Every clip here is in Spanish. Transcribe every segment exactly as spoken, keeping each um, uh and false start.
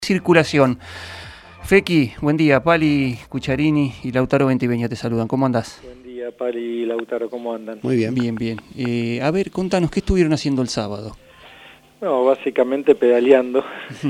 Circulación. Fequi, buen día. Pali Cucharini y Lautaro Ventiveña te saludan. ¿Cómo andás? Buen día, Pali y Lautaro, ¿cómo andan? Muy bien. Bien, bien. Eh, a ver, contanos, ¿qué estuvieron haciendo el sábado? No, básicamente pedaleando.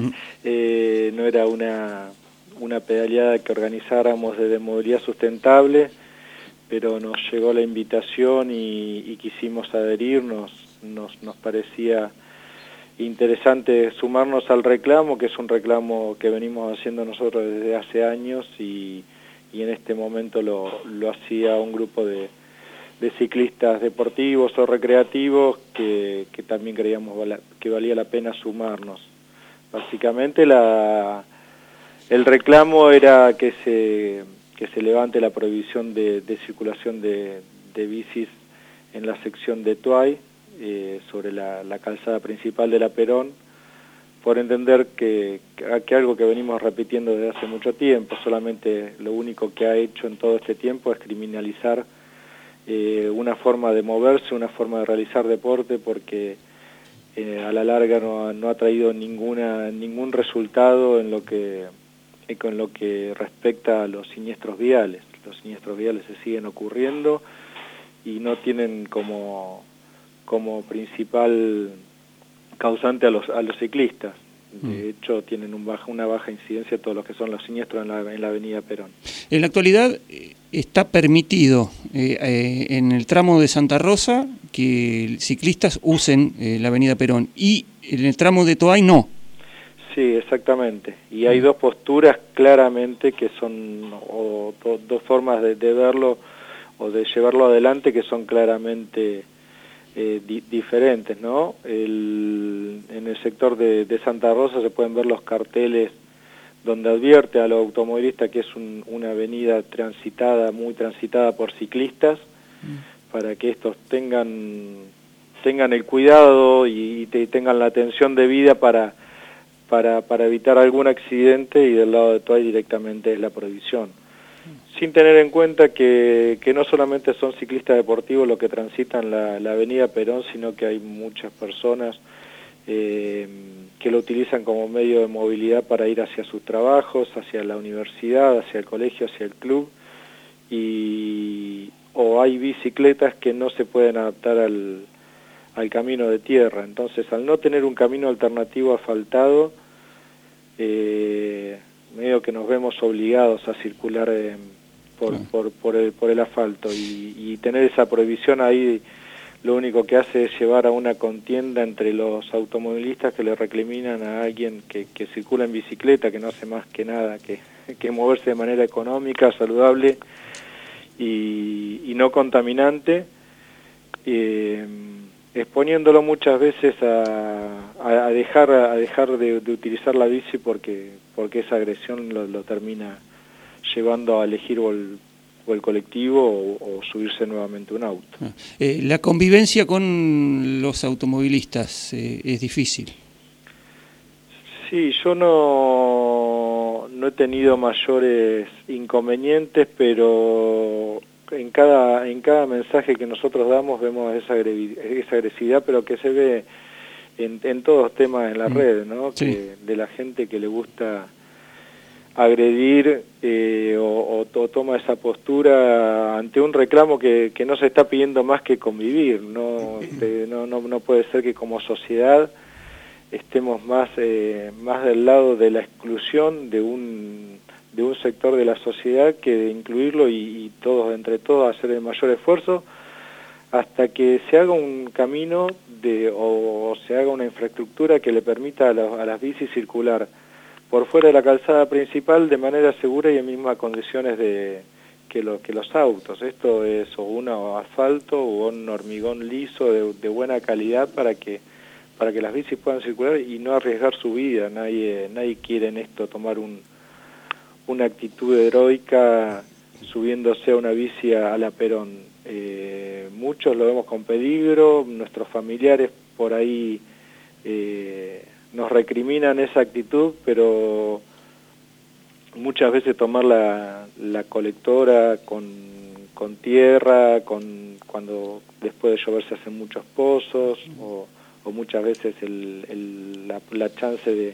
eh, no era una, una pedaleada que organizáramos de movilidad sustentable, pero nos llegó la invitación y, y quisimos adherirnos. Nos, nos parecía interesante sumarnos al reclamo, que es un reclamo que venimos haciendo nosotros desde hace años y, y en este momento lo, lo hacía un grupo de, de ciclistas deportivos o recreativos que, que también creíamos que valía la pena sumarnos. Básicamente la, el reclamo era que se, que se levante la prohibición de, de circulación de, de bicis en la sección de Tuay, Eh, sobre la, la calzada principal de la Perón, por entender que, que algo que venimos repitiendo desde hace mucho tiempo, solamente lo único que ha hecho en todo este tiempo es criminalizar eh, una forma de moverse, una forma de realizar deporte, porque eh, a la larga no, no ha traído ninguna, ningún resultado en lo que, eh, con lo que respecta a los siniestros viales. Los siniestros viales se siguen ocurriendo y no tienen como como principal causante a los a los ciclistas. De hecho, tienen un baja, una baja incidencia todos los que son los siniestros en la, en la avenida Perón. En la actualidad está permitido eh, eh, en el tramo de Santa Rosa que ciclistas usen eh, la avenida Perón y en el tramo de Toay no. Sí, exactamente. Y hay dos posturas claramente que son, o do, dos formas de, de verlo o de llevarlo adelante que son claramente Eh, di diferentes, ¿no? El, en el sector de, de Santa Rosa se pueden ver los carteles donde advierte a los automovilistas que es un, una avenida transitada, muy transitada por ciclistas, mm. para que estos tengan tengan el cuidado y, y te, tengan la atención debida para, para, para evitar algún accidente, y del lado de Tuay directamente es la prohibición. Sin tener en cuenta que, que no solamente son ciclistas deportivos los que transitan la, la avenida Perón, sino que hay muchas personas eh, que lo utilizan como medio de movilidad para ir hacia sus trabajos, hacia la universidad, hacia el colegio, hacia el club, y o hay bicicletas que no se pueden adaptar al, al camino de tierra. Entonces, al no tener un camino alternativo asfaltado, eh, medio que nos vemos obligados a circular eh, por, sí. por, por, el, por el asfalto, y, y tener esa prohibición ahí lo único que hace es llevar a una contienda entre los automovilistas que le recriminan a alguien que, que circula en bicicleta, que no hace más que nada que, que moverse de manera económica, saludable y, y no contaminante, eh, exponiéndolo muchas veces a, a, a dejar a dejar de, de utilizar la bici porque porque esa agresión lo, lo termina llevando a elegir o el, o el colectivo o, o subirse nuevamente a un auto. Ah, eh, la convivencia con los automovilistas eh, es difícil. Sí, yo no, no he tenido mayores inconvenientes, pero en cada en cada mensaje que nosotros damos vemos esa, esa agresividad, pero que se ve en, en todos los temas en la mm. red, ¿no? Sí. Que, de la gente que le gusta agredir eh, o, o, o toma esa postura ante un reclamo que, que no se está pidiendo más que convivir. No, este, no, no, no puede ser que como sociedad estemos más, eh, más del lado de la exclusión de un de un sector de la sociedad que de incluirlo y, y todos, entre todos, hacer el mayor esfuerzo hasta que se haga un camino de, o, o se haga una infraestructura que le permita a, la, a las bicis circular por fuera de la calzada principal de manera segura y en mismas condiciones de que, lo, que los autos. Esto es o un asfalto o un hormigón liso de, de buena calidad para que para que las bicis puedan circular y no arriesgar su vida. Nadie nadie quiere en esto tomar un una actitud heroica subiéndose a una bici a, a la Perón. Eh, muchos lo vemos con peligro, nuestros familiares por ahí eh, nos recriminan esa actitud, pero muchas veces tomar la, la colectora con, con tierra, con cuando después de llover se hacen muchos pozos, o, o muchas veces el, el, la, la chance de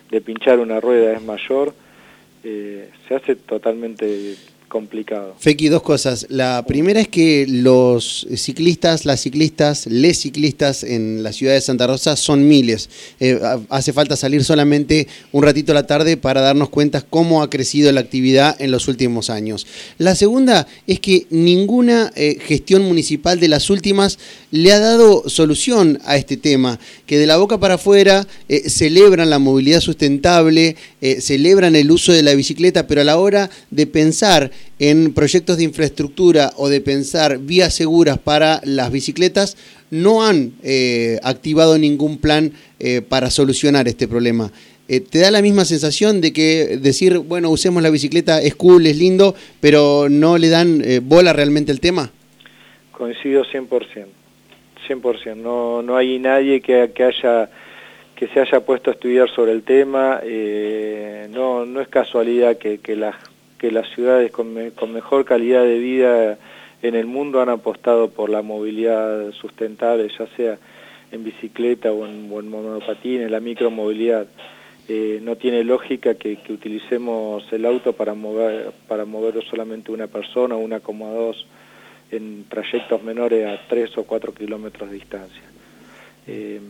de pinchar una rueda es mayor, eh, se hace totalmente complicado. Fequi, dos cosas. La primera es que los ciclistas, las ciclistas, les ciclistas en la ciudad de Santa Rosa son miles. Eh, hace falta salir solamente un ratito a la tarde para darnos cuenta cómo ha crecido la actividad en los últimos años. La segunda es que ninguna eh, gestión municipal de las últimas le ha dado solución a este tema, que de la boca para afuera eh, celebran la movilidad sustentable, eh, celebran el uso de la bicicleta, pero a la hora de pensar en proyectos de infraestructura o de pensar vías seguras para las bicicletas, no han eh, activado ningún plan eh, para solucionar este problema. Eh, ¿Te da la misma sensación de que decir, bueno, usemos la bicicleta, es cool, es lindo, pero no le dan eh, bola realmente al tema? Coincido cien por ciento, cien por ciento. No, no hay nadie que, que haya que se haya puesto a estudiar sobre el tema. Eh, no, no es casualidad que, que las que las ciudades con, me, con mejor calidad de vida en el mundo han apostado por la movilidad sustentable, ya sea en bicicleta o en, o en monopatín, en la micromovilidad. Eh, no tiene lógica que, que utilicemos el auto para mover para mover solamente una persona o una como dos en trayectos menores a tres o cuatro kilómetros de distancia. Eh,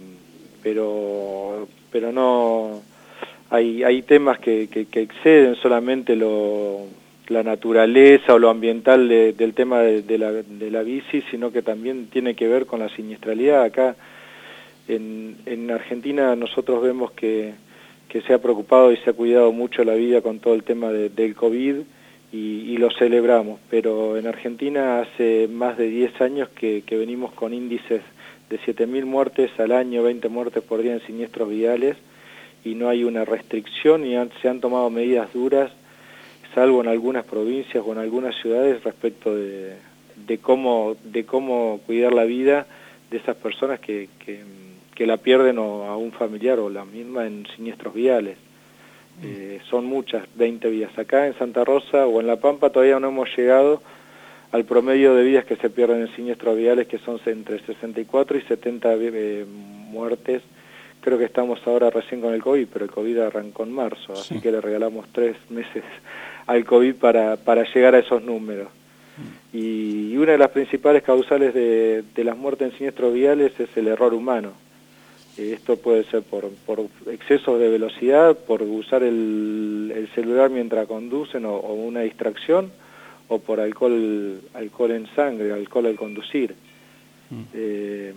pero pero no hay hay temas que, que, que exceden solamente lo la naturaleza o lo ambiental de, del tema de, de, la, de la bici, sino que también tiene que ver con la siniestralidad. Acá en, en Argentina nosotros vemos que, que se ha preocupado y se ha cuidado mucho la vida con todo el tema de, del COVID y, y lo celebramos, pero en Argentina hace más de diez años que, que venimos con índices de siete mil muertes al año, veinte muertes por día en siniestros viales, y no hay una restricción y han, se han tomado medidas duras, salvo en algunas provincias o en algunas ciudades, respecto de, de cómo de cómo cuidar la vida de esas personas que, que, que la pierden o a un familiar o la misma en siniestros viales. Mm. Eh, son muchas, veinte vidas. Acá en Santa Rosa o en La Pampa todavía no hemos llegado al promedio de vidas que se pierden en siniestros viales, que son entre sesenta y cuatro y setenta eh, muertes. Creo que estamos ahora recién con el COVID, pero el COVID arrancó en marzo, sí. Así que le regalamos tres meses al COVID para, para llegar a esos números. Mm. Y, y una de las principales causales de, de las muertes en siniestros viales es el error humano. Eh, esto puede ser por, por excesos de velocidad, por usar el, el celular mientras conducen o, o una distracción, o por alcohol, alcohol en sangre, alcohol al conducir. Mm. Eh,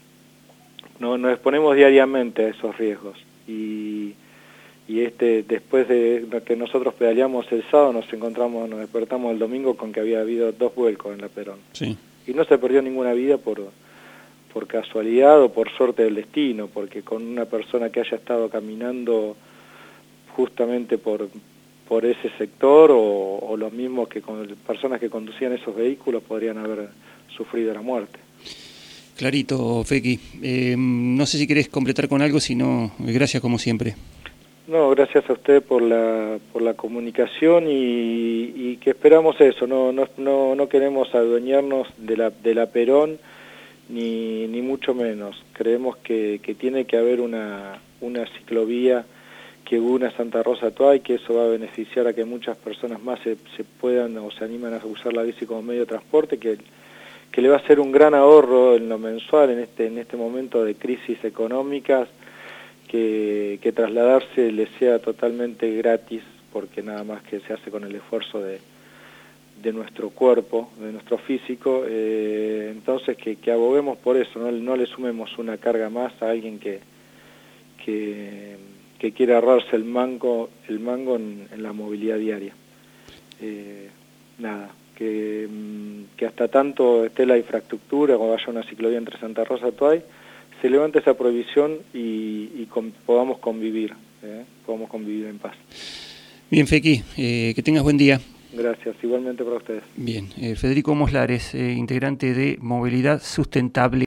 no, nos exponemos diariamente a esos riesgos. Y... y este después de que nosotros pedaleamos el sábado, nos encontramos, nos despertamos el domingo con que había habido dos vuelcos en la Perón. Sí. Y no se perdió ninguna vida por por casualidad o por suerte del destino, porque con una persona que haya estado caminando justamente por por ese sector o, o los mismos que con personas que conducían esos vehículos podrían haber sufrido la muerte. Clarito, Fequi. Eh, no sé si querés completar con algo, si no, gracias como siempre. No, gracias a usted por la por la comunicación y, y que esperamos eso, no no no no queremos adueñarnos de la de la Perón ni ni mucho menos. Creemos que, que tiene que haber una una ciclovía que una Santa Rosa Toay, que eso va a beneficiar a que muchas personas más se, se puedan o se animan a usar la bici como medio de transporte, que que le va a ser un gran ahorro en lo mensual en este en este momento de crisis económicas. Que, que trasladarse le sea totalmente gratis, porque nada más que se hace con el esfuerzo de, de nuestro cuerpo, de nuestro físico, eh, entonces que, que aboguemos por eso, no, no le sumemos una carga más a alguien que, que, que quiere ahorrarse el mango, el mango en, en la movilidad diaria. Eh, nada, que, que hasta tanto esté la infraestructura o haya una ciclovía entre Santa Rosa y Toay, se levante esa prohibición y, y con, podamos convivir, ¿eh? podamos convivir en paz. Bien, Fequi, eh, que tengas buen día. Gracias, igualmente para ustedes. Bien, eh, Federico Moslares, eh, integrante de Movilidad Sustentable.